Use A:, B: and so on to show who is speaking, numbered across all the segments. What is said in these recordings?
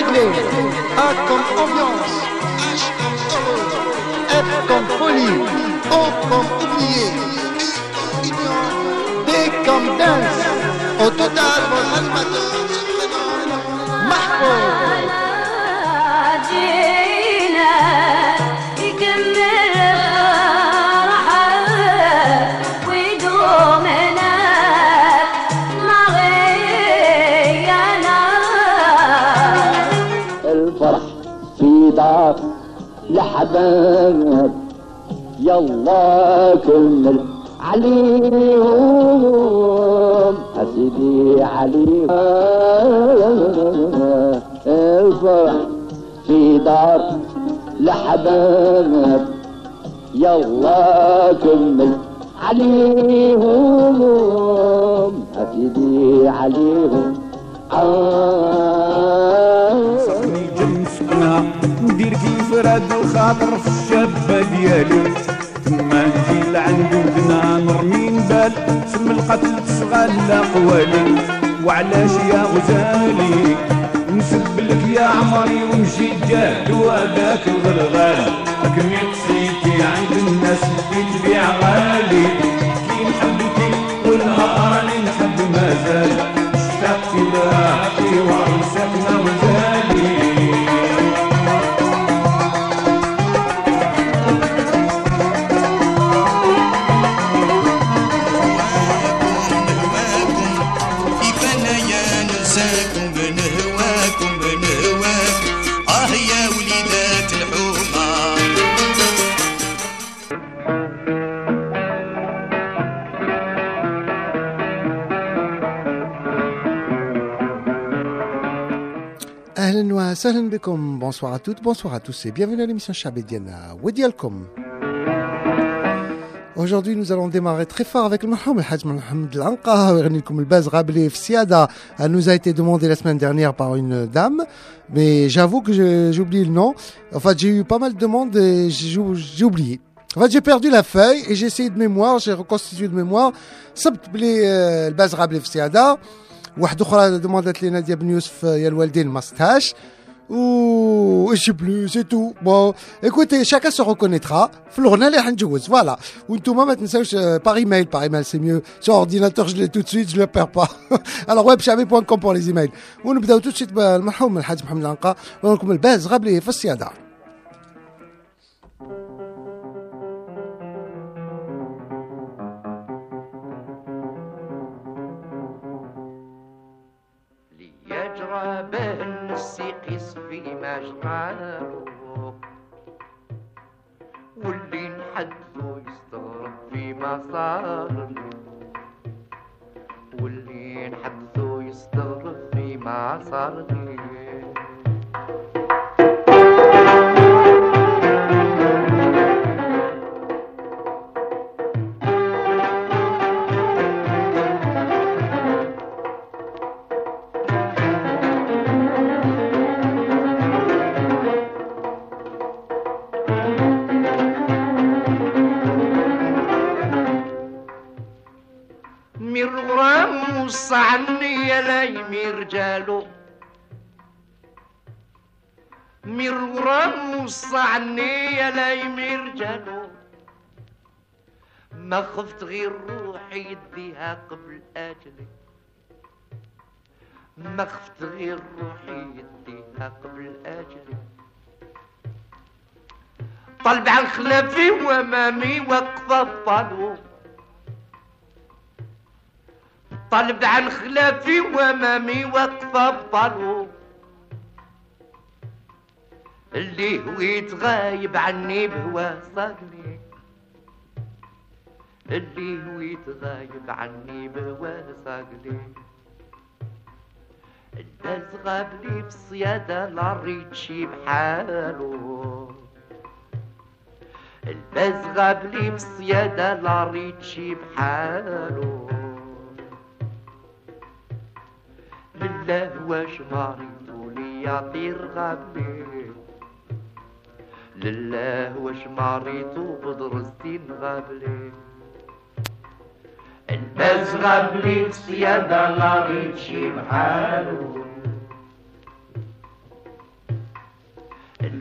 A: anglais, A comme ambiance, H comme heureux, F comme folie, O comme oublié, U comme union, D comme dance. Au total, votre animateur se prénomme Mahfouz.
B: الفرح في دار لحباب يلا كمل عليهم أسيدي عليهم الفرح في دار لحباب يلا كمل عليهم أسيدي عليهم
C: صحني جنسنا ندير كيف راد الخاطر في الشابة ديالي ثم نجي لعند ودنا نرمي نبال سم القتل تشغل قوالي وعلاش يا غزالي نسب لك يا عمري ونجي جاد وهذاك الغلغال لكن قصيتي عند الناس اللي تبيع غالي كي نحبك والنهار اللي نحب مازال اشتقت لك وعرسكنا وزالي
A: Ahlan wa sahlan bikum. Bonsoir à toutes, bonsoir à tous et bienvenue à l'émission Chabediana Wedialkom. Aujourd'hui, nous allons démarrer très fort avec le Mahmoud Haj Mohamed Lanqa, comme le Baz Rabli Fsiada. Elle nous a été demandée la semaine dernière par une dame, mais j'avoue que j'ai oublié le nom. En fait, j'ai eu pas mal de demandes et j'ai oublié. En fait, j'ai perdu la feuille et j'ai essayé de mémoire, j'ai reconstitué de mémoire. صبت بلي الباز رابلي في سيادة. واحدة أخرى demandait لي نادية بن يوسف يا الوالدين ما صدتهاش. Ou je sais plus, c'est tout. Bon, écoutez, chacun se reconnaîtra. Florna les handjous, voilà. Ou tout le monde par email, c'est mieux. Sur ordinateur, je l'ai tout de suite, je le perds pas. Alors webchavé.com pour les emails. On nous tout de suite بالمرحوم الحاج محمد العنقا ونقول الباز غابلي في السيادة.
D: ليجرى به السيقيس في مجقاره واللي نحدثو يستغرب في مساره واللي نحدثو يستغرب في مساره مرغرام وصعني يا لايمي رجالو مرغرام وصعني يا لايمي رجالو ما خفت غير روحي يديها قبل اجلي ما خفت غير روحي يديها قبل اجلي طلب عن خلافي وامامي وقفه الطالو طلب عن خلافي وامامي وقفه بطلو اللي هو يتغايب عني بهوا صاقلي اللي هو يتغايب عني بهوا صاقلي الناس غابلي في الصيادة لا ريت شي بحالو الباز غابلي في الصيادة لا ريت شي بحالو لله واش مريتو لي يطير غابلي لله واش مريتو بدرستين غابلي الباز غابلي في الصيادة لا ريت شي بحالو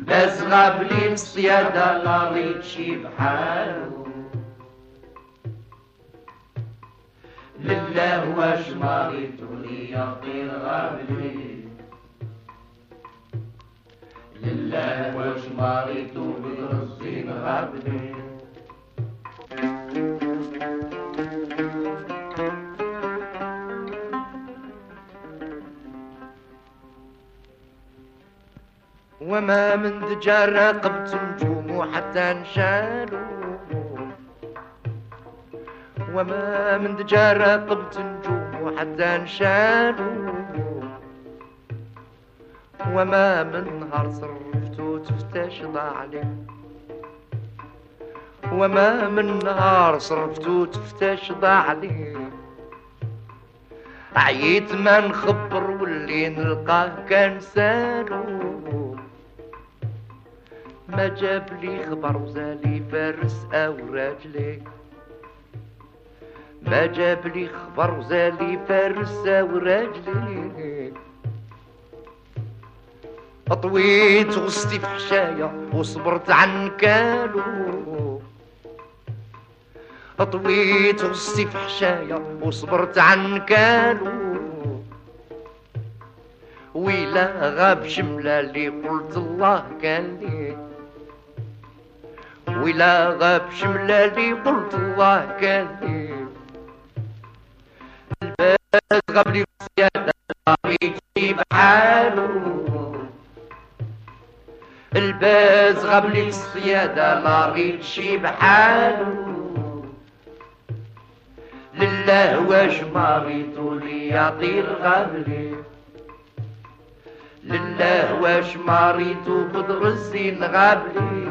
D: الباس غاب لي في الصيادة لا ريت شي بحالو لله واش مريت وليا طير غاب لي لله واش مريت وبدر الزين غاب لي وما من دجا راقبت نجوم حتى انشالوا وما من دجا راقبت نجوم حتى انشالوا وما من نهار صرفت وتفتش ضاع لي وما من نهار صرفت وتفتش ضاع لي عييت ما نخبر واللي نلقاه كان سالو ما جاب لي خبر وزالي فارس او راجلي ما جاب لي خبر وزالي فارس او راجلي طويت غصتي في حشايا وصبرت عن كالو طويت غصتي في حشايا وصبرت عن كالو ويلا غاب شملة اللي قلت الله كان لي ويلا غاب شملة اللي قلت الله كان لي الباس غاب لي في السيادة ريتي بحالو الباس غاب لي في الصيادة لا ريت شي بحالو لله واش ما ريتو لي يعطي الغابلي لله واش ما ريتو بدر الزين غابلي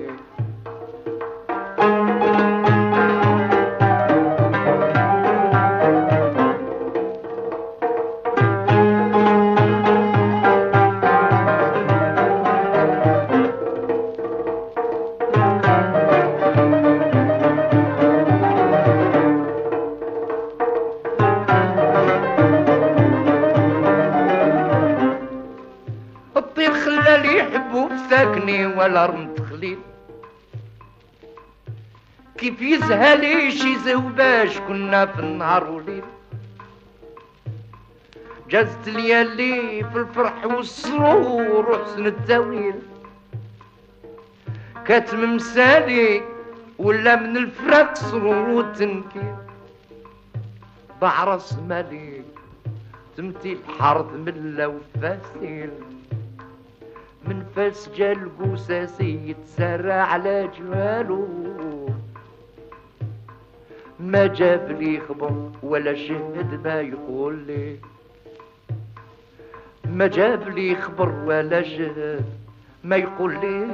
D: ولا رمت خليل كيف يزهلي شي زوباش كنا في النهار وليل جازت ليالي في الفرح والسرور وحسن التاويل كاتم مسالي ولا من الفراق سرور والتنكيل بعرس مالي تمتي الحرث ملا وفاسيل من فاس جال قوساسي يتسرى على جمالو ما جاب لي خبر ولا شهد ما يقول لي ما جاب لي خبر ولا شهد ما يقول لي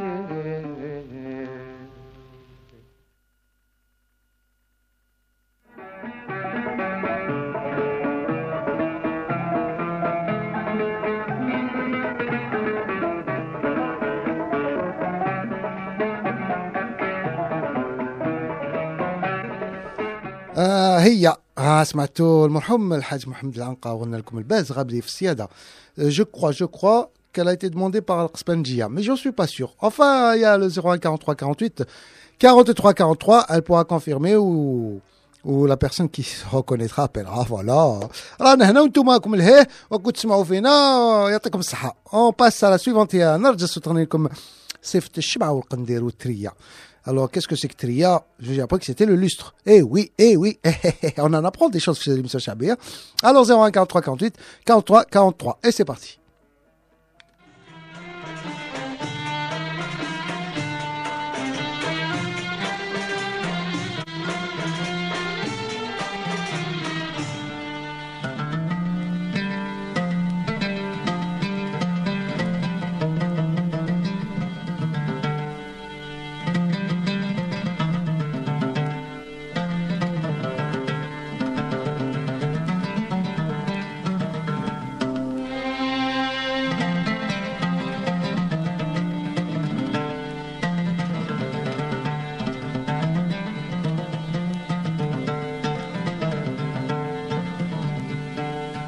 A: هي سمعتوا المرحوم الحاج محمد العنقا وقلنا لكم الباز غاب لي في السيادة. Je crois qu'elle a été demandée par Al-Qspanjia, mais j'en suis pas sûr. Enfin, il y a le 01 43 48 43 43, elle pourra confirmer ou la personne qui se reconnaîtra appellera. Voilà. رانا هنا وانتم معكم الهيه وكنت تسمعوا فينا يعطيكم الصحة. On passe à la suivante et نرجس تغني لكم صفة الشبعة والقندير والترية. Alors, qu'est-ce que c'est que Tria? J'ai appris que c'était le lustre. Eh oui, on en apprend des choses sur l'émission Chabia. Alors, 01 43 48 43 43. Et c'est parti.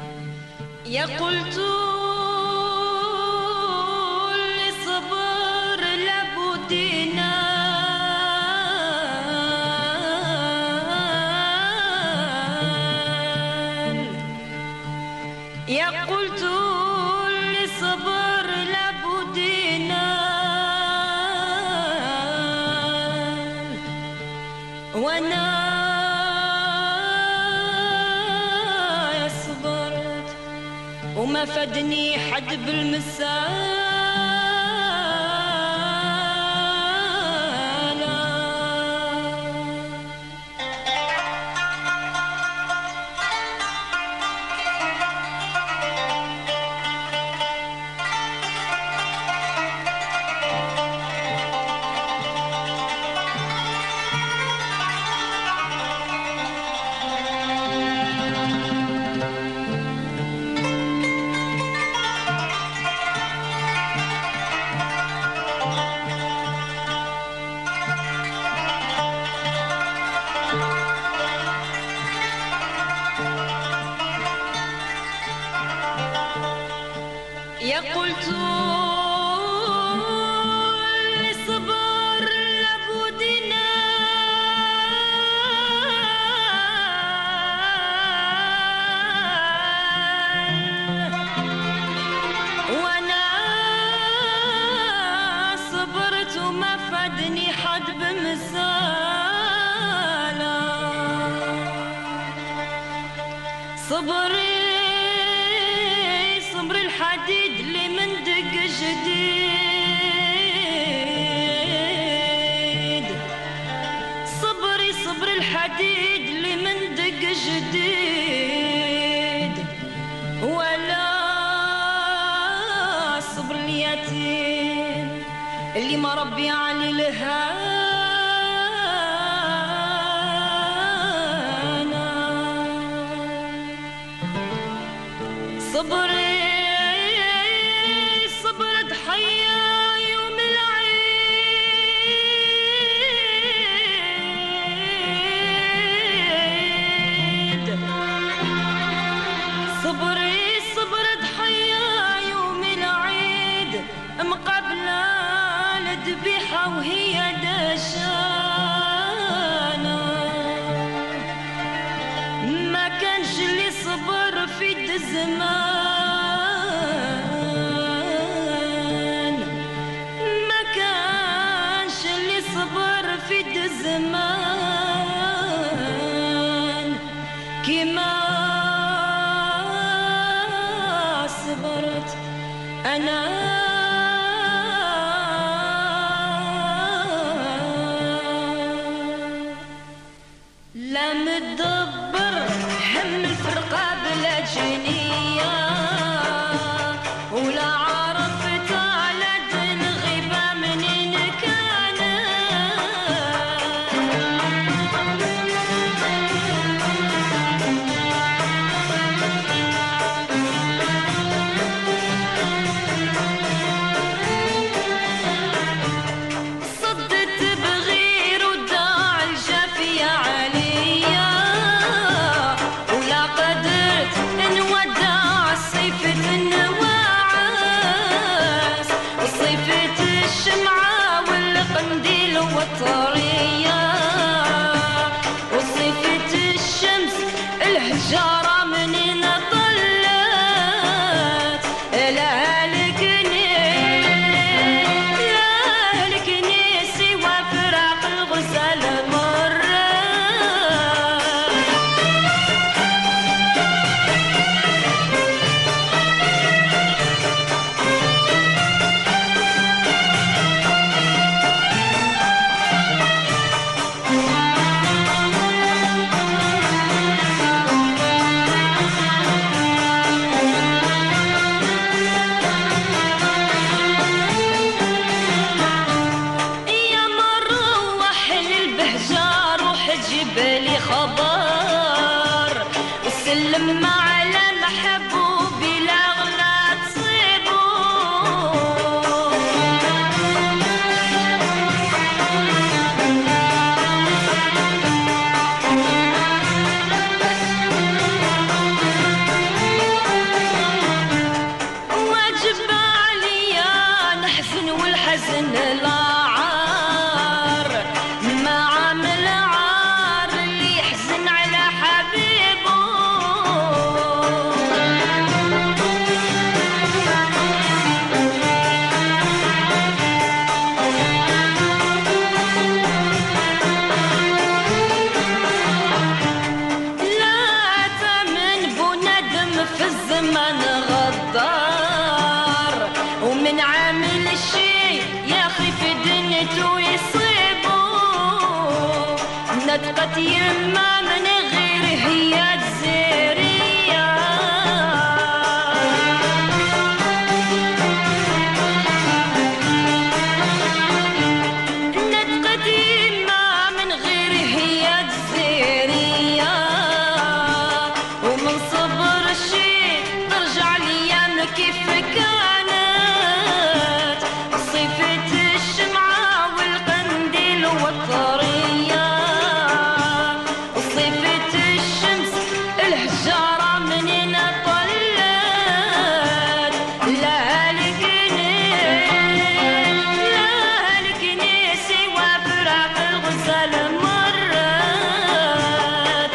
E: يا قلت لصبر يا قلت اللي صبر لابد ينال وانا صبرت وما فادني حد بالمسال. يا قلت اللي صبر لابد ينال وانا صبرت وما فادني حد بمثاله. صبري صبر الحديد اللي من دق جديد. صبري صبر الحديد اللي من دق جديد ولا صبر اليتيم اللي ما ربي علي لهانا. صبري صبر ضحية يوم العيد. صبري صبر ضحية يوم العيد مقابلة الذبيحة وهي دشانة. ما كانش اللي صبر في الزمان. ما كانش اللي صبر في الزمان كما صبرت أنا. لا متدبر هم الفرقة بلا جنية ولا عرفت على دين غيبة منين كان. كان غدار ومن عامل الشي يا اخي في دنيته يصيبه نطقت يما من غير هي الزيرية نطقت يما من غير هي الزيرية ومن صبر الشي ترجع ليام كيف كانت صفة الشمعة والقنديل والطرية صفة الشمس الحجارة منين طلت لا هلكني سوى فراق الغزال مرت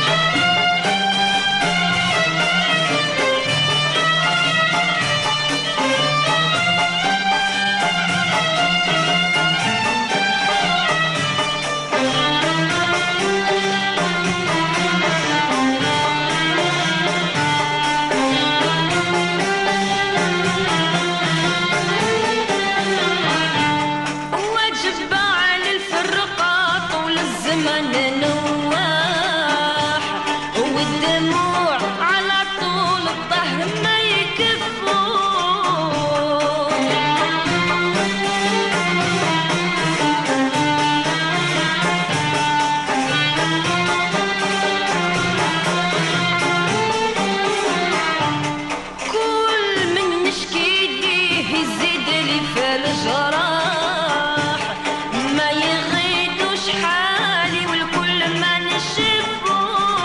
E: واجب على الفرقة طول الزمن نواح والدموع على طول الظهر ما يكفوا كل من نشكي ليه يزيد لي في الجراح ما يغيدوش حالي والكل ما نشفو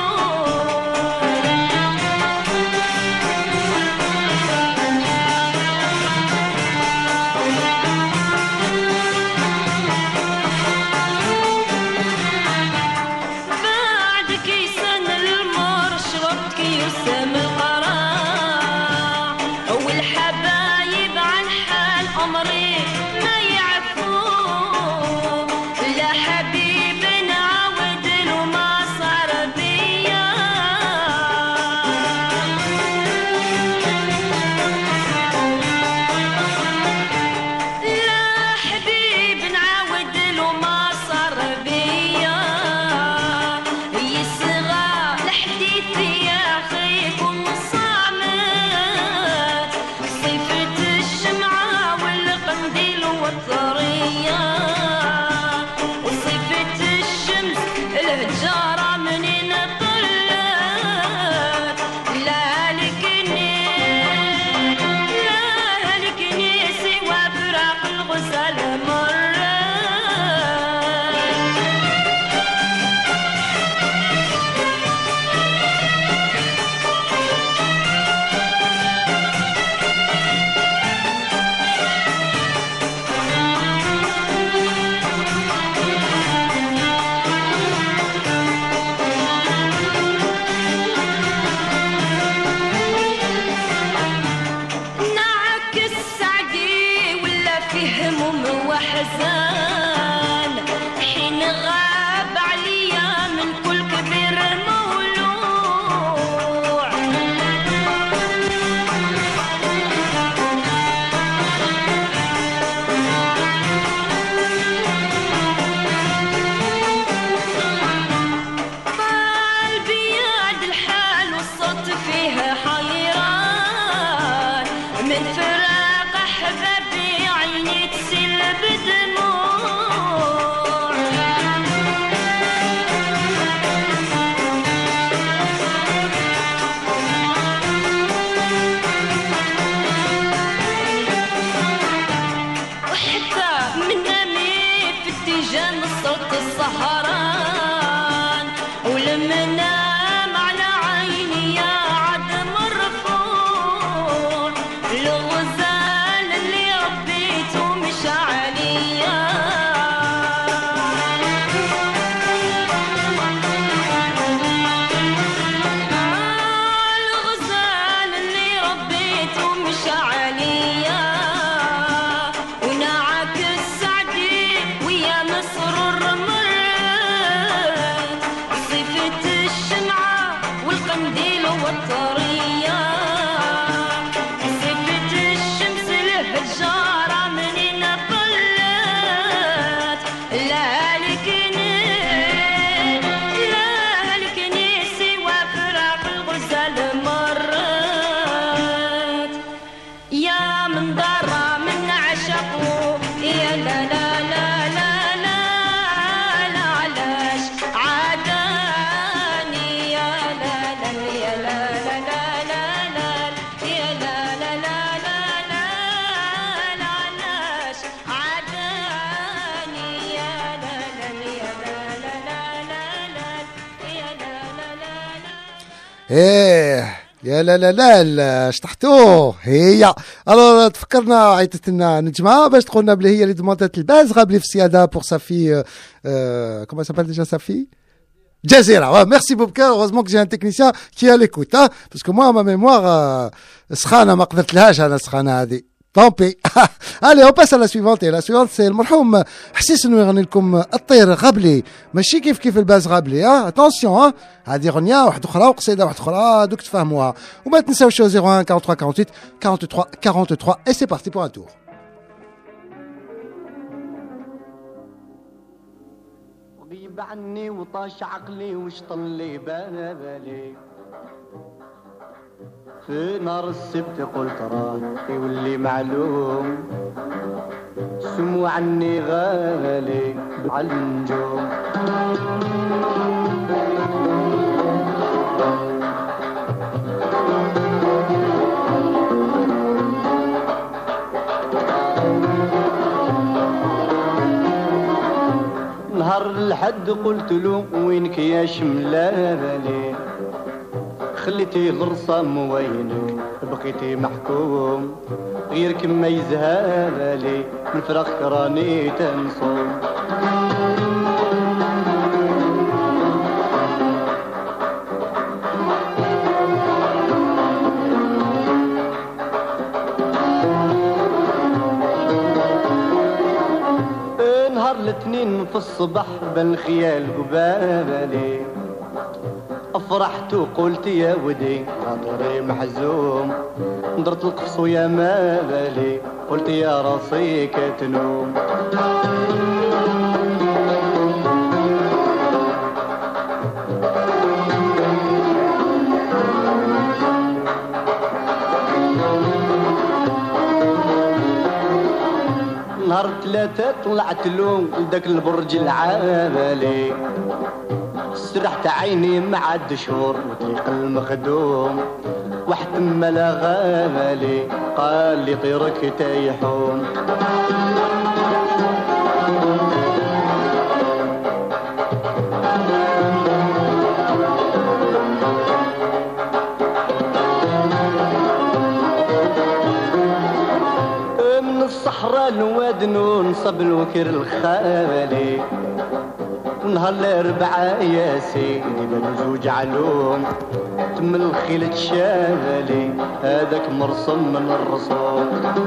E: بعد كيسان المر شربت كيسام القراع والحبايب عن حال أمري ما يعرفوا لا حبيب نعود له ما صار بيا لا حبيب نعود له ما صار بيا يصغى الحديث يا أخي يكون صامت صفة الشمعة والقنديل والطرية وصفة الشمس الهجارة منين طلت لا هلكني سوى فراق الغزال مرت نعكس سعدي ولا فيه هموم وحزان حين غاب عليا من كل كبير مولوع قلبي يد الحال والصوت فيها حيران من فراق أحبابي عيني تسيل بدموع وحتى من نامي في اتجاه الصوت السهران ولما نام على عيني يا عد مرفوع الغزال اللي ربيته مش عليا
A: ايه يا لا لا لا لا شطحتوه هي الو تفكرنا عيطت لنا نجمه باش تقولنا بلي هي اللي دمونتات الباز غابلي في السياده بور سافي كومون سابيل ديجا سافي Jazeera, ouais, merci Boubka, heureusement que j'ai un technicien qui est à l'écoute, hein, parce que moi, ma mémoire, سخانة ما قدرتلهاش أنا سخانة هذه. Tant pis. Allez, on passe à la suivante, et la suivante c'est المرحوم حسيس انه يغني لكم الطير غابلي ماشي كيف الباز غابلي ها اتونسيون ها هذه اغنيه واحده اخرى وقصيده واحده اخرى دوك تفهموها وما تنساوش 01 43 48 43 43 et c'est parti pour un tour.
F: غيب عني وطاش عقلي وشطن لي بالي في نار السبت قلت راه يولي معلوم سمو عني غالي بالنجوم نهار الحد قلت له وينك يا شملالي خليتي الرصام وينك بقيتي محكوم غيرك ما يزهالي من فراقك راني تنصوم نهار الاثنين في الصبح بن خيال قبالي افرحت وقلت يا ودي خاطري محزوم درت القفص ويا ما بالي قلت يا راسي كتنوم نهار ثلاثة طلعت له لداك البرج العالي سرحت عيني مع الدشور وطريق المخدوم واحد ملا غالي قال لي طيرك تيحوم من الصحراء الواد ننصب الوكر الخالي ونهار الاربعاء يا سيدي بنو زوج علوم تم الخيل تشالي هذاك مرسم من الرسوم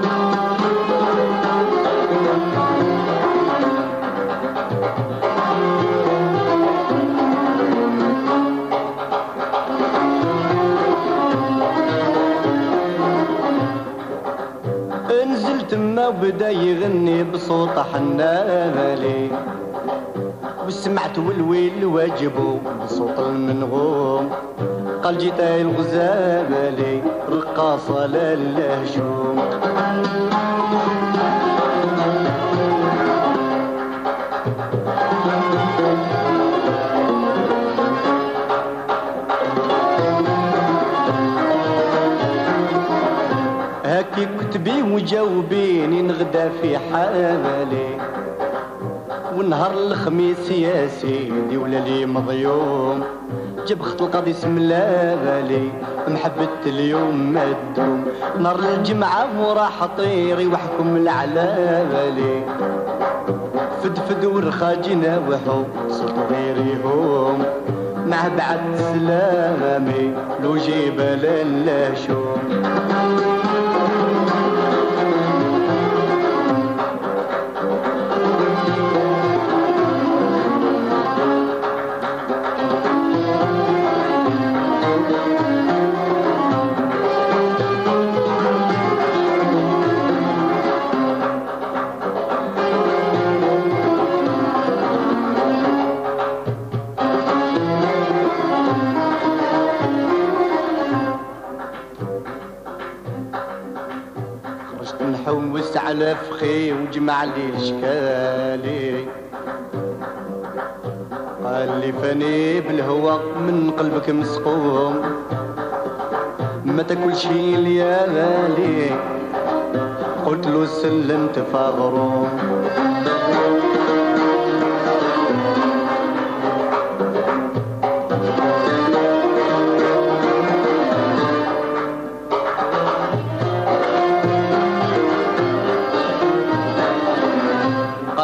F: نزلت ما وبدا يغني بصوت حنالي وسمعت والويل واجبو بصوت المنغوم قال جيتاي الغزالي رقاصة للهجوم هاكي كتبي وجاوبيني نغدا في حالي ونهار الخميس يا سيدي ولا لي مضيوم جاب خط القاضي اسم لالي محبة اليوم ما تدوم نهار الجمعة وراح طيري وحكم العلالي فدفد ورخاجنا وحو صوت غيريهم مع بعد سلامي لو جبل اللاشوم نحوس على فخي وجمع لي الاشكالي قال لي فاني بالهوى من قلبك مسقوم ما تاكل شي ليالي قلت له سلمت فغروم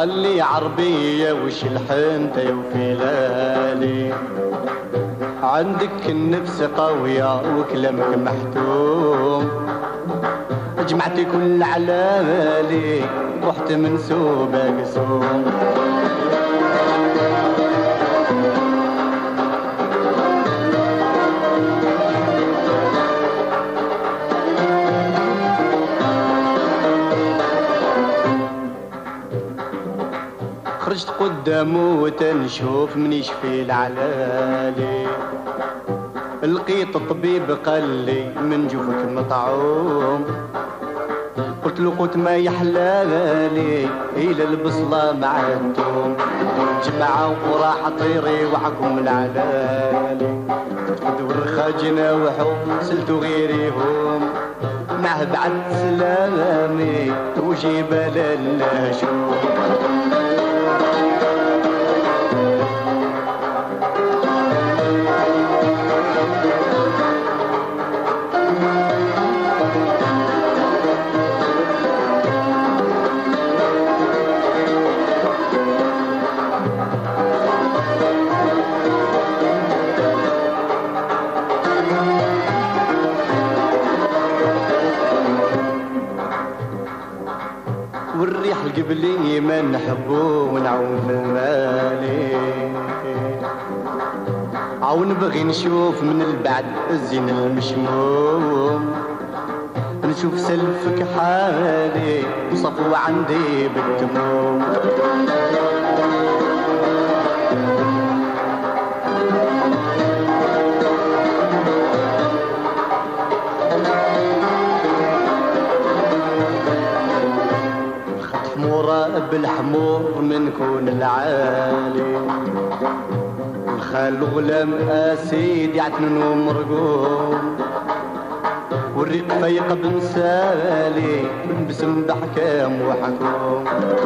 F: قال لي عربية وش الحنتة وفلالي عندك النفس قوية وكلامك محتوم جمعتي كل علالي رحت منسوبة قسوم خرجت قدامه وتنشوف منيش في العلالي لقيت الطبيب قال لي من جوفك مطعوم قلت له قلت ما يحلالي إلى البصلة مع التوم جمعة وراح طيري وحكم العلالي دور خاجنا وحو سلتو غيريهم معه بعد سلامي وجيب للنشوم والريح القبلي ما نحبو ونعوم في المالي عاون نبغي نشوف من البعد الزين المشموم نشوف سلفك حالي وصفو عندي بالدموم بالحمور منكون العالي الخال غلام اسيد يعتنن ومرقوم والريق فيق بنسالي بسم بحكام وحكوم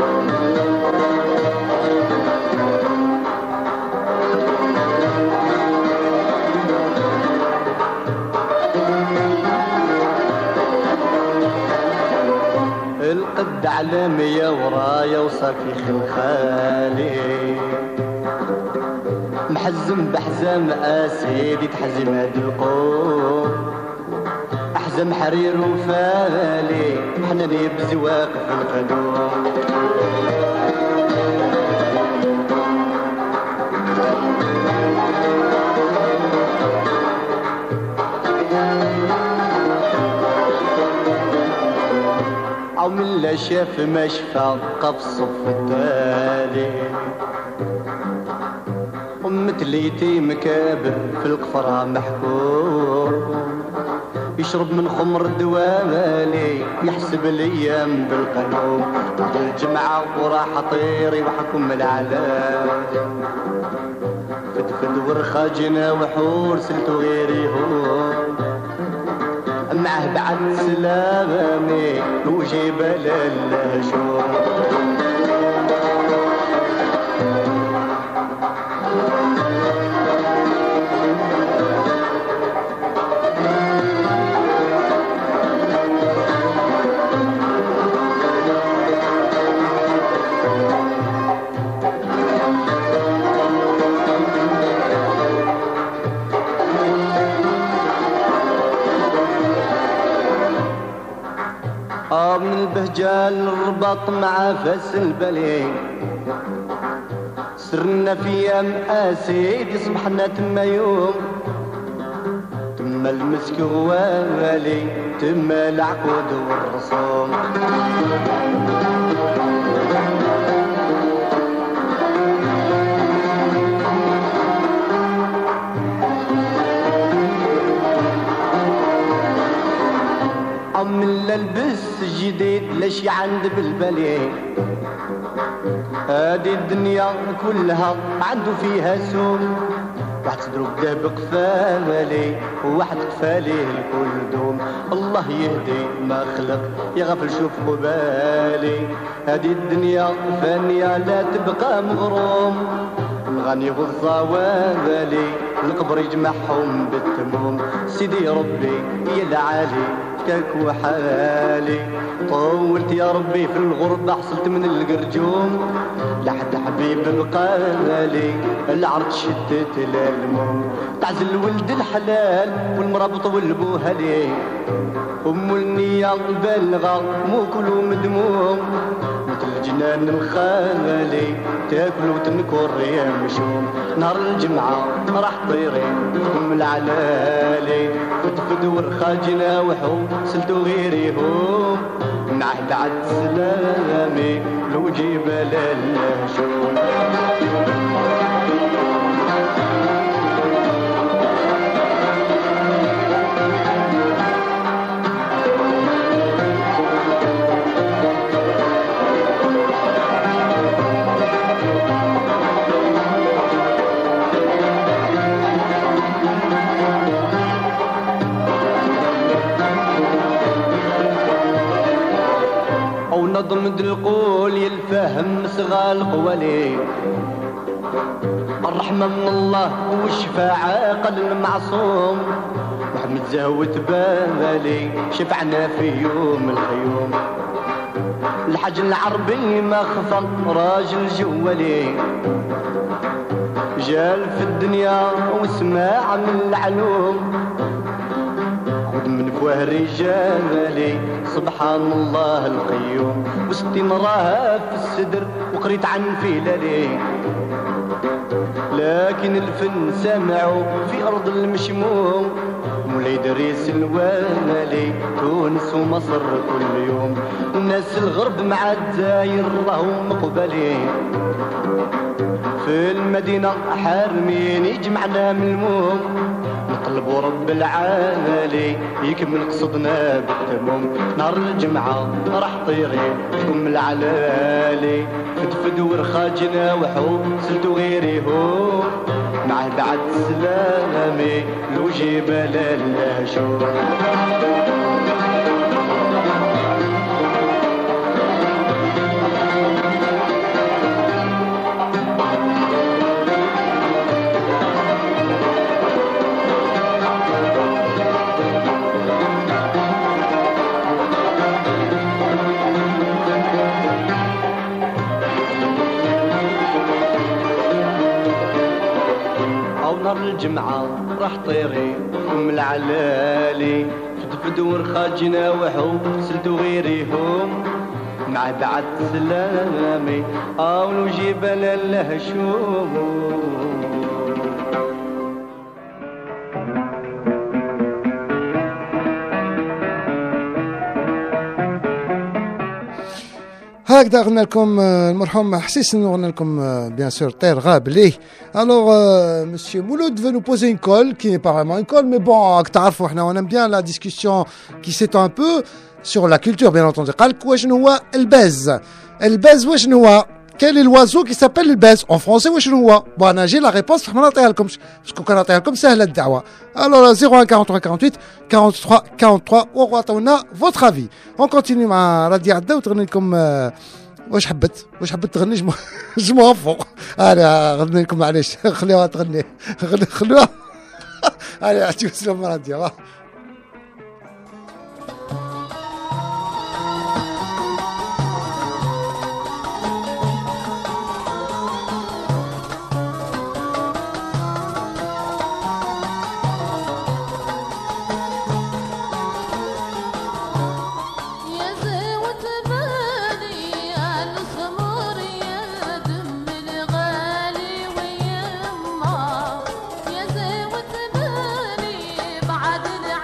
F: القد علامية ورايا وصافي خلخالي محزم بحزام اسيدي تحزم هاد القوم احزم حرير وفالي حناني بزواق في القدوم من لا شاف ما شفا قف صف التالي ومثليتي مكابر في القفرة محكوم يشرب من خمر الدوالي يحسب الايام بالقانون الجمعة وراح طيري وحكم العلام فدفد ورخاجنا وحور سلتو غيري هون معه بعد سلامي وجيب للشوم من البهجال الرباط مع فاس البلي سرنا في ايام اسيد صبحنا تما يوم تما المسك غوالي تما العقود والرسوم من للبس جديد ليش عند بالبلي هذه الدنيا كلها عنده فيها سوم واحد تضرب داب قفالي وواحد قفالي الكل دوم الله يهدي ما خلق يغفل شوف قبالي هذه الدنيا فانية لا تبقى مغروم غني والصوابلي القبر يجمعهم بالتموم سيدي ربي يا العالي كاك وحالي طولت يا ربي في الغربة حصلت من القرجوم لحد حبيب بقالي العرض شدت الالموم تعزل ولد الحلال والمرابط والبوهلي ام النية البالغة مو كلو مدموم مثل الجنان الخالي تاكل وتنكر يا مشوم نهار الجمعة راح طيري ام العلالي فدفد ورخاجنا وحو سلتو غيريهم نعهد عد سلامي لو جبال النشوم نظم القول يلفهم صغى القوالي الرحمة من الله والشفاعة قل المعصوم محمد زهوت بالي شفعنا في يوم الخيوم الحج العربي ما خفى راجل جوالي جال في الدنيا وسماع من العلوم من فواه رجالي سبحان الله القيوم وستين راها في الصدر وقريت عن فيلالي لكن الفن سمعوا في أرض المشموم مولاي دريس الوالي تونس ومصر كل يوم الناس الغرب مع الداير راهم مقبلي في المدينة حارمين يجمعنا من الموم نطلبوا رب العالي يكمل قصدنا بالتموم نهار الجمعة راح طيري ام العلالي فدفد ورخاجنا وحو سلتو غيريهم نعهد عد سلامي لو جبال النشوم نهار الجمعة راح طيري ام العلالي فدفد ورخاجنا وحو سلتو غيريهم مع بعد سلامي ولو جبال الهشوم
A: هكذا غنى لكم المرحوم حسيس غنى لكم bien sûr Terre غاب ليه. Alors monsieur Mouloud veut nous poser une colle qui n'est pas vraiment une colle mais bon تعرفوا احنا on aime bien la discussion qui s'étend un peu sur la culture bien entendu. قالك واش هو الباز واش هو quel est l'oiseau qui s'appelle le baz en français واش هو bon انا جي la réponse ما نعطيها لكمش باسكو كان نعطيها لكم سهله الدعوه. Alors 01 43 48 43 43 وعطونا votre avis. On continue مع رادي عدا وتغني لكم واش حبت تغني موافق انا غني لكم معليش خليوها تغني خلوها انا اعطيو سلام راديو
G: بعد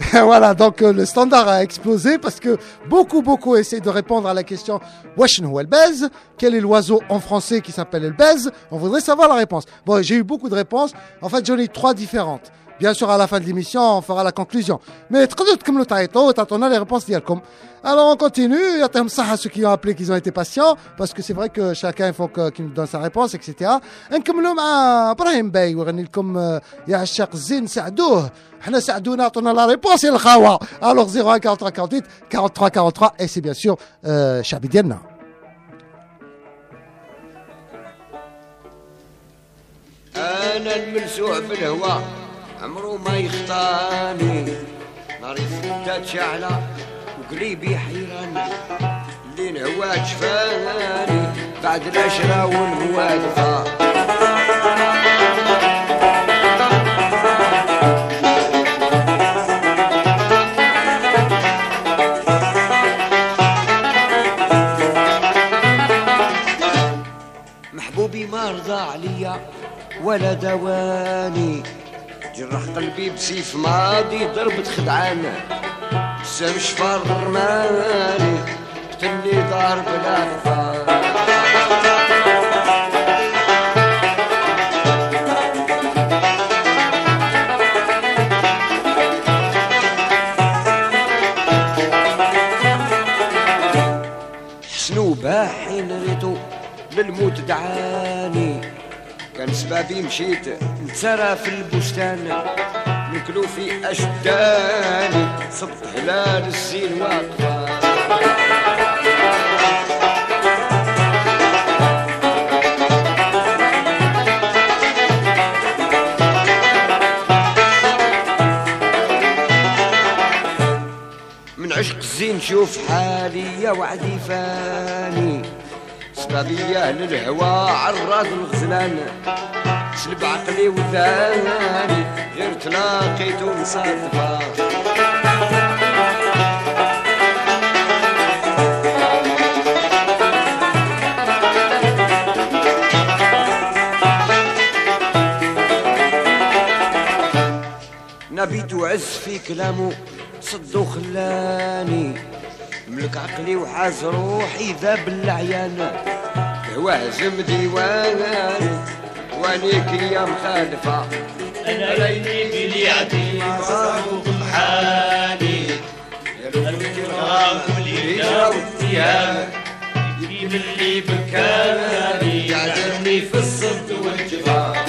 A: Voilà, donc le standard a explosé parce que beaucoup essaient de répondre à la question Wesh ou el bez? Quel est l'oiseau en français qui s'appelle el bez? On voudrait savoir la réponse. Bon, j'ai eu beaucoup de réponses. En fait, j'en ai 3 différentes. Bien sûr, à la fin de l'émission, on fera la conclusion. Mais t'attends les réponses d'Yalcom. Alors, on continue. Il y a à ceux qui ont appelé, qui ont été patients, parce que c'est vrai que chacun, il faut qu'il nous donne sa réponse, etc. نكملوا مع إبراهيم باي ويغني لكم يا عشاق الزين ساعدوه. حنا ساعدونا عطونا la réponse يا الخاوة. Alors, 01 43 48 43 43 et c'est bien sûr شعبي ديالنا.
G: أنا الملسوع بالهوى عمرو ما يخطاني ناري فدات شعلة وقليبي حيران اللي نهوات شفاني بعد العشرة والموادفة محبوبي ما رضى عليا ولا دواني جرح قلبي بسيف ماضي ضربة خدعان السم شفار رماني قتلني ضرب الأطفال حسنو باحين ريتو للموت دعاني كان سبابي مشيت نتسرى في البستان نكلو في أشداني صبت هلال الزين واقفة من عشق الزين شوف حالي يا وعدي فاني سبابية للهوى عرض الغزلان سلب عقلي وثاني غير تلاقيتو مصادفة نبيت عز في كلامه صدو خلاني ملك عقلي وحاز روحي ذاب العيان هواه زم ديواني وانيك يا مخالفة
H: أنا ليلي بليعتي صاروا بمحالي الكرام والهجرة والثياب يجيب اللي بكاني يعجبني في الصد والجفاف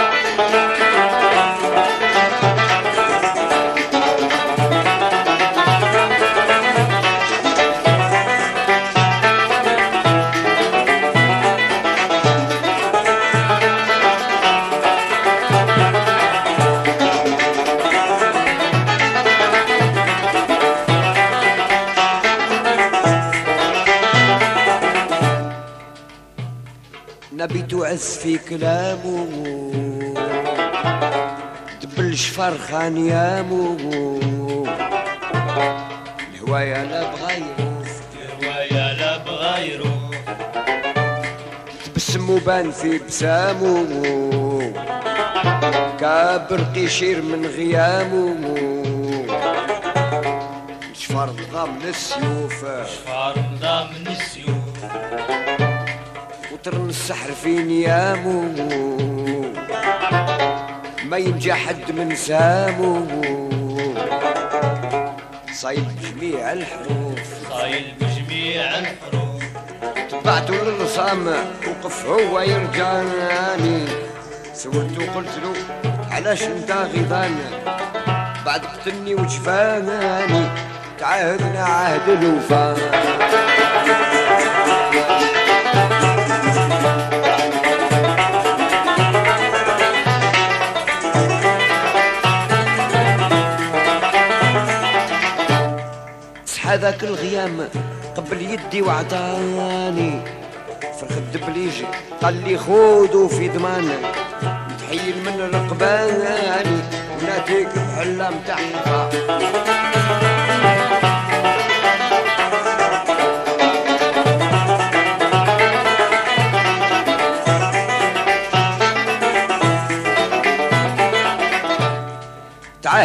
G: نبي تعز في كلامه دبل شفر خان يامو الهواية لا بغيره
H: الهواية لا بغيره
G: تبسم وبان في بسامو كابر قشير من غيامو شفر نظام السيوف
H: شفار نظام السيوف
G: وترن السحر في نيامو ما ينجح حد من سامو صايل بجميع الحروف
H: صايل بجميع الحروف
G: تبعتو للرسام وقف هو يرجاني سولتو قلت له علاش انت غيظان بعد قتلني وجفاني تعاهدنا عهد الوفا هذاك الغيام قبل يدي وعطاني فرخ الدبليجي قال لي خودو في ضمان متحيل من رقباني وناتيك بحلة متحفة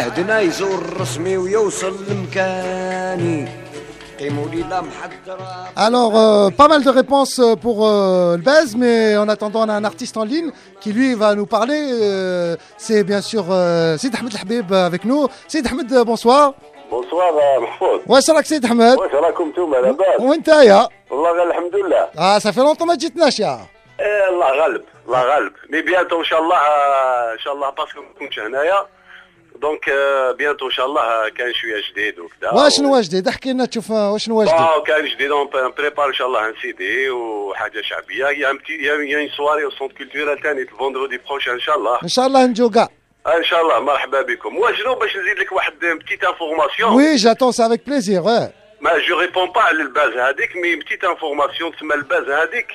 G: عهدنا يزور الرسمي ويوصل لمكاني قيموا لي لا محضرة.
A: Alors, pas mal de réponses pour le buzz, mais en attendant, on a un artiste en ligne qui lui va nous parler. C'est bien sûr Sid Ahmed Al-Habib avec nous. Sid Ahmed, bonsoir.
I: بونسوار محفوظ.
A: واش راك سيد احمد؟
I: واش راكم نتوما لاباس؟
A: وانت يا؟
I: والله غير الحمد لله.
A: صافي لونطون ما جيتناش يا.
I: الله غالب الله غالب. مي بيانتو ان شاء الله ان شاء الله باسكو ما كنتش هنايا دونك بيانتو ان شاء الله كاين شويه جديد وكذا.
A: واشنو جديد؟ احكي لنا تشوف واشنو جديد.
I: كاين جديد اون بريبار ان شاء الله ان سي دي وحاجه شعبيه. يا ان سواري او سونت كولتورال ثاني الفوندردي بروشان ان شاء الله.
A: ان شاء الله نجو كاع.
I: ان شاء الله مرحبا بكم. واشنو باش نزيد لك واحد بتيت انفورماسيون.
A: وي جاتون سا افيك بليزير.
I: ما جو ريبون با على الباز هذيك مي بتيت انفورماسيون تسمى الباز هذيك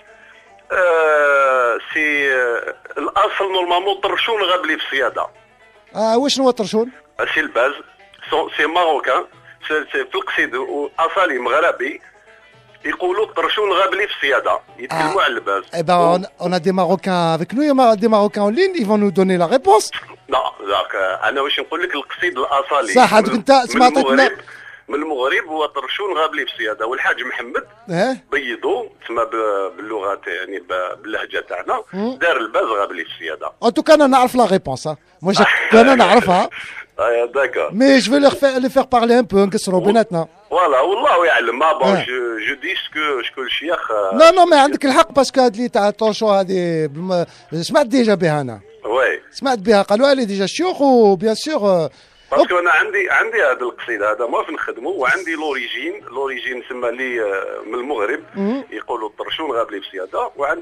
I: سي الاصل نورمالمون طرشون غابلي في الصياده.
A: وشنو هو طرشون؟
I: سي الباز سي ماروكان سي في القصيد اصلي مغربي يقولوا طرشون غابلي في الصياده يتكلموا على الباز.
A: Eh ben on a des Marocains avec nous, il y a des Marocains en ligne, ils vont nous donner la réponse.
I: لا ذاك انا واش نقول لك القصيد الاصلي
A: صح هذوك انت سمعتنا
I: من المغرب هو طرشون غابلي في الصياده والحاج محمد بيضوا تسمى باللغه يعني باللهجه تاعنا دار الباز غابلي في الصياده. ان توكا
A: انا نعرف لا ريبونس مو انا نعرفها.
I: داكور
A: مي جو لي فير بارلي ان بو نكسروا بيناتنا.
I: فوالا والله يعلم ما بون جو دي سكو الشيخ.
A: لا ما عندك الحق باسكو هاد لي تاع طونشو هادي سمعت ديجا بها انا.
I: وي
A: سمعت بها قالوا لي ديجا شيوخ وبيان سور
I: باسكو انا عندي هذا القصيد هذا ما في نخدمه وعندي لوريجين سما لي من المغرب يقولوا طرشون غابلي في الصياده وعندي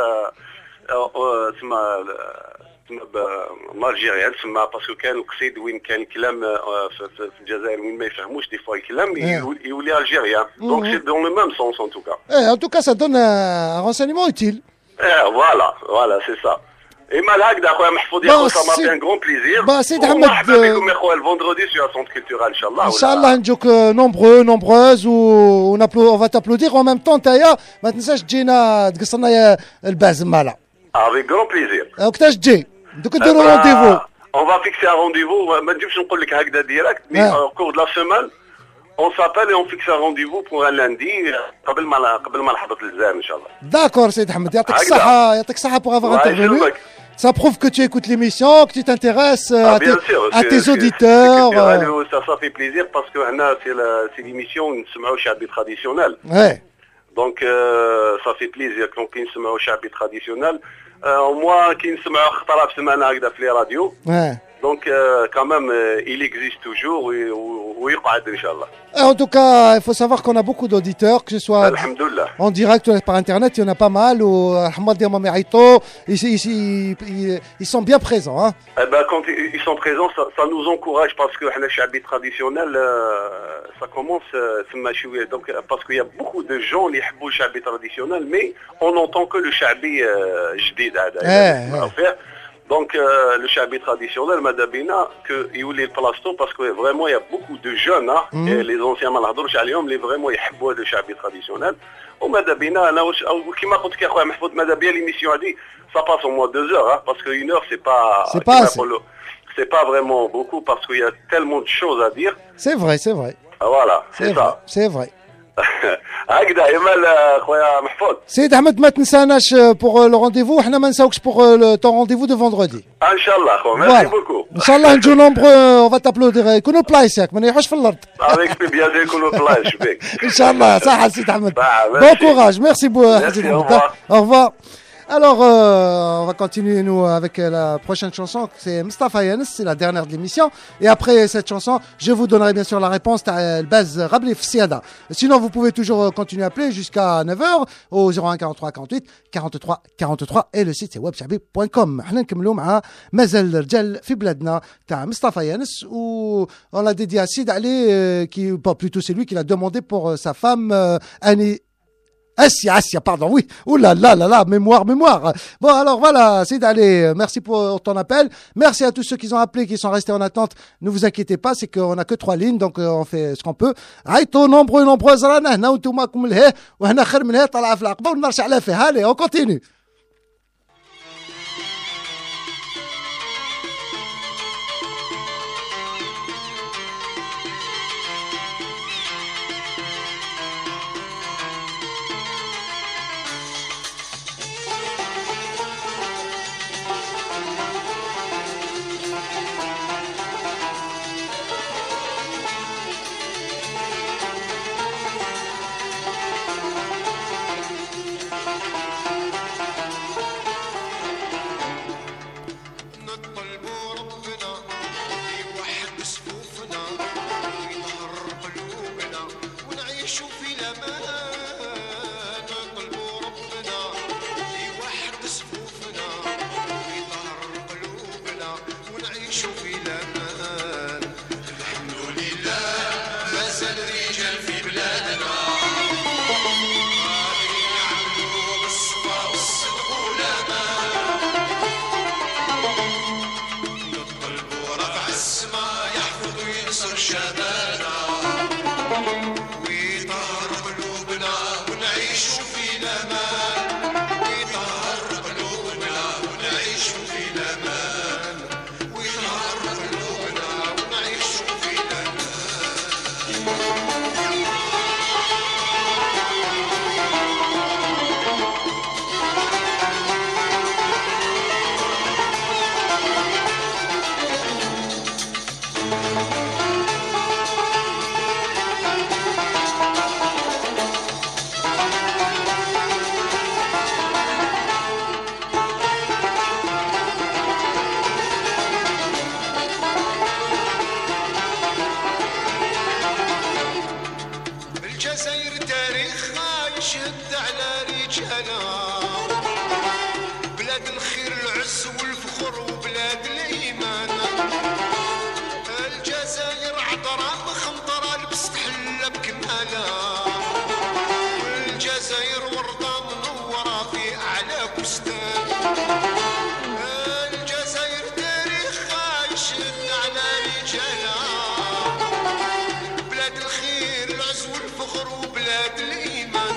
I: تسمى مالجيريان تسمى باسكو كان القصيد وين كان الكلام في الجزائر وين ما يفهموش دي فوا الكلام يولي الجيريان دونك سي دون لو ميم سونس ان توكا.
A: ان توكا سا دون ان رونسينيمون اوتيل.
I: فوالا سي سا. ايما هكذا اخويا محفوظ يا خويا ما بيان غون بليزير.
A: سيد احمد
I: مرحبا بكم يا خويا الفوندردي سو سونت كولتورال ان شاء الله.
A: ان شاء الله نجوك نومبروز و va t'applaudir en même temps تايا ما تنساش تجينا تقص لنا الباز مالا.
I: افيك غون بليزير.
A: وقتاش تجي؟ دوك نديرو رونديفو.
I: اون فا فيكسي ان رونديفو ما نجمش نقول لك هكذا ديريكت مي او كور دو لا سيمين on s'appelle et on fixe un rendez-vous pour un lundi قبل ما نحبط للجزائر ان شاء الله.
A: داكور سيد احمد يعطيك الصحة pour avoir intervenu. Ça prouve que tu écoutes l'émission, que tu t'intéresses à tes auditeurs.
I: Ça fait plaisir parce que c'est l'émission نسمعوا شعبي traditionnel. Donc ça fait plaisir qu'on puisse نسمعوا شعبي traditionnel. Au moins كي نسمعوا خطرة في سمانة هكذا في لي راديو. Donc quand même il existe toujours ويقعد ان شاء الله.
A: En tout cas, il faut savoir qu'on a beaucoup d'auditeurs, que ce soit en direct ou par internet, il y en a pas mal. Ils sont bien présents. Hein.
I: Eh ben, quand ils sont présents, ça nous encourage parce que le chabi traditionnel, ça commence donc parce qu'il y a beaucoup de gens qui aiment le chabi traditionnel, mais on n'entend que le chabi jdid. Donc le chabi traditionnel, madabina, que il y a le plasto parce que vraiment il y a beaucoup de jeunes, et les anciens malhadrouch عليهم les vraiment يحبوا le chabi traditionnel. ومادابينا انا كيما قلت لك يا خويا محفوظ مادابيا ليميسيون هذه ça passe au moins 2 heures parce que 1 heure c'est pas vraiment beaucoup parce qu'il y a tellement de choses à dire.
A: C'est vrai.
I: Voilà, c'est ça.
A: C'est vrai.
I: هكذا يمال خويا محفوظ.
A: سيد احمد ما تنساناش بور لو رونديفو حنا ما نساوكش بور طون رونديفو دو فوندردي.
I: ان شاء الله خو ميرسي بوكو.
A: ان شاء الله نجو نومبرو اون فا تابلودير يكونوا بلايص ما نريحوش في الارض.
I: افيك بيان يكونوا بلايص بيك.
A: ان شاء الله صح سيد احمد. بون كوراج ميرسي بو حسين احمد. au revoir. Alors, on va continuer nous avec la prochaine chanson, c'est Mustafa Yanis, c'est la dernière de l'émission. Et après cette chanson, je vous donnerai bien sûr la réponse à Baz Rabli Fsiada. Sinon, vous pouvez toujours continuer à appeler jusqu'à 9h au 01 43 48 43 43 et le site c'est webshabi.com. احنا نكملوا مع مازال رجال في بلادنا تاع مصطفى يانس و on l'a dédié à Sid Ali qui plutôt c'est lui qui l'a demandé pour sa femme Annie Assia, pardon, oui. Ouh là, mémoire. Bon, alors voilà, Sid Ali, merci pour ton appel. Merci à tous ceux qui ont appelé, qui sont restés en attente. Ne vous inquiétez pas, c'est qu'on a que 3 lignes, donc on fait ce qu'on peut. Aïto, nombreux, رانا هنا وانتوما كم لهيه وهنا خير من هيه طلع في العقبة ونرجع على فيه. Allez, on continue.
J: كمالة بلاد الخير العز والفخر وبلاد الإيمان الجزائر عطرة مخمطرة لبست حلة بكمالة والجزائر وردة منورة في أعلى بستان الجزائر تاريخها يشد على رجالها بلاد الخير العز والفخر وبلاد الإيمان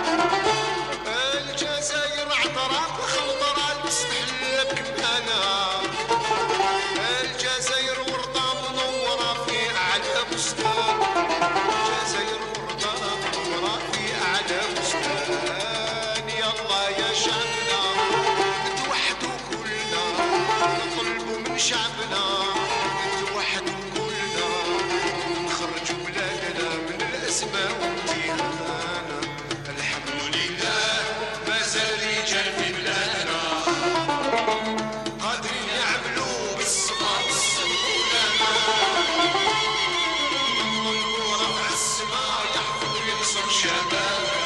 J: الجزائر عطرة مخمطرة لبست حلة بكمالة الجزائر وردة منورة في أعلى بستان الجزائر وردة منورة في أعلى بستان يلا يا شعبنا نتوحدوا كلنا نطلبوا من شعبنا نتوحدوا كلنا نخرجوا بلادنا من الأزمة والامتحان الحمد لله مازال رجال في بلادنا قادرين يعملوا بالصبر والسهولة نطلبوا رفع السماء يحفظ وينصر شبابنا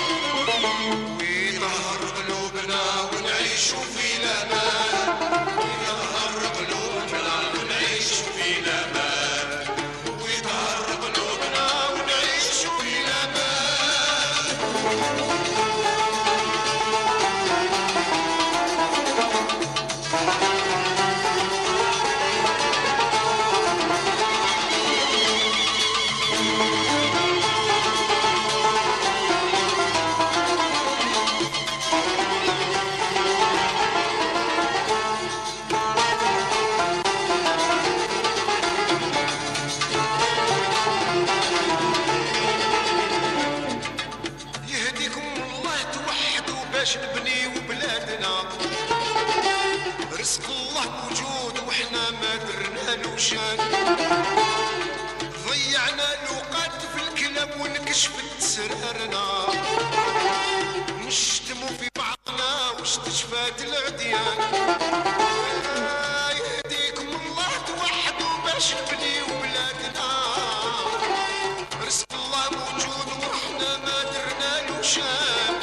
J: ويطهر قلوبنا ونعيشوا في الأمان ويطهر قلوبنا ونعيشوا في الأمان ويطهر قلوبنا ونعيشوا في الأمان يهديكم الله توحدوا باش نبنيو بلادنا رزق الله موجود وحنا ما درنا له شان ضيعنا الوقت في الكلام ونكشفت سرارنا نشتموا في بعضنا واستشفات العديان يهديكم الله توحدوا باش نبنيو بلادنا رزق الله موجود وحنا ما درنا له شان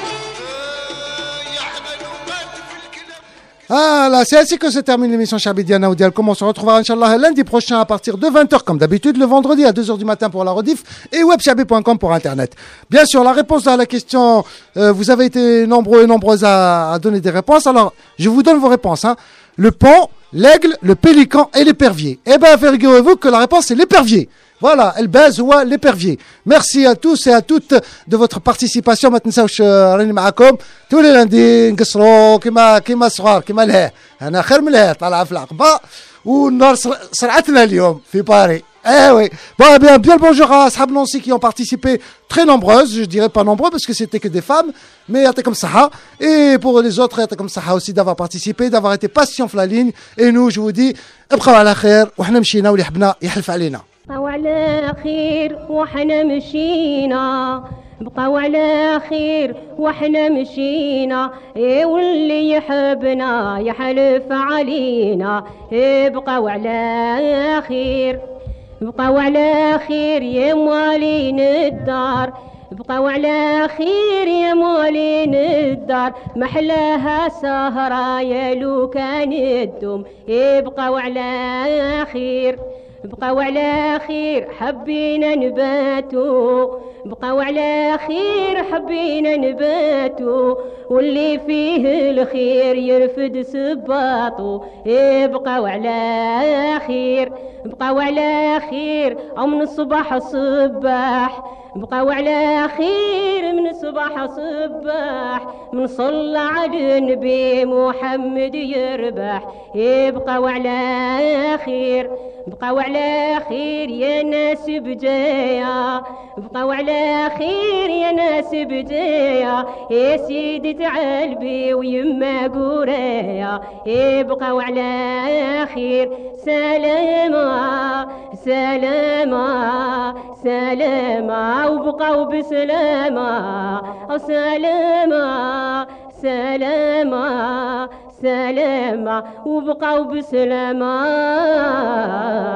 J: يعملوا مات في الكلام.
A: Voilà, c'est ainsi que se termine l'émission Chabidiana Oudialcom. On se retrouvera Inch'Allah lundi prochain à partir de 20h comme d'habitude, le vendredi à 2h du matin pour la rediff et webchabi.com pour Internet. Bien sûr, la réponse à la question, vous avez été nombreux et nombreuses à donner des réponses. Alors, je vous donne vos réponses. Hein. Le paon, l'aigle, le pélican et l'épervier. Eh bien, figurez-vous que la réponse c'est l'épervier. Voilà, الباز هو l'épervier. Merci à tous et à toutes de votre participation. ما تنساوش راني معاكم tous les lundis نقصروا كيما الصغار كيما الهاه. انا خير من الهاه طالعه في العقبه والنار صرعتنا اليوم في باري. Eh oui. Bon, bien le bonjour à Ashab Nancy qui ont participé, très nombreuses, je dirais pas nombreux parce que c'était que des femmes, mais c'était comme ça. Et pour les autres, c'était comme ça aussi d'avoir participé, d'avoir été patient sur la ligne. Et nous, je vous dis, ابقوا على خير وحنا مشينا واللي حبنا يحلف علينا.
K: بقاو على خير وحنا مشينا بقاو على خير وحنا مشينا واللي يحبنا يحلف علينا بقاو على خير بقاو على خير يا موالين الدار بقاو على خير يا موالين الدار محلاها سهرة يا لو كان الدم بقاو على خير بقاو على خير حبينا نباتو بقاو على خير حبينا نباتو واللي فيه الخير يرفد سباطو بقاو على خير بقاو على خير أو من الصباح صباح بقاو على خير من الصباح صباح من صلى على النبي محمد يربح بقاو على خير بقاو على خير يا ناس بجايا بقاو على خير يا ناس بجايا يا سيدي تعالبي ويما قرايا بقاو على خير سلامة سلامة سلامة وبقاو بسلامة سلامة سلامة سلامة وبقاو بسلامة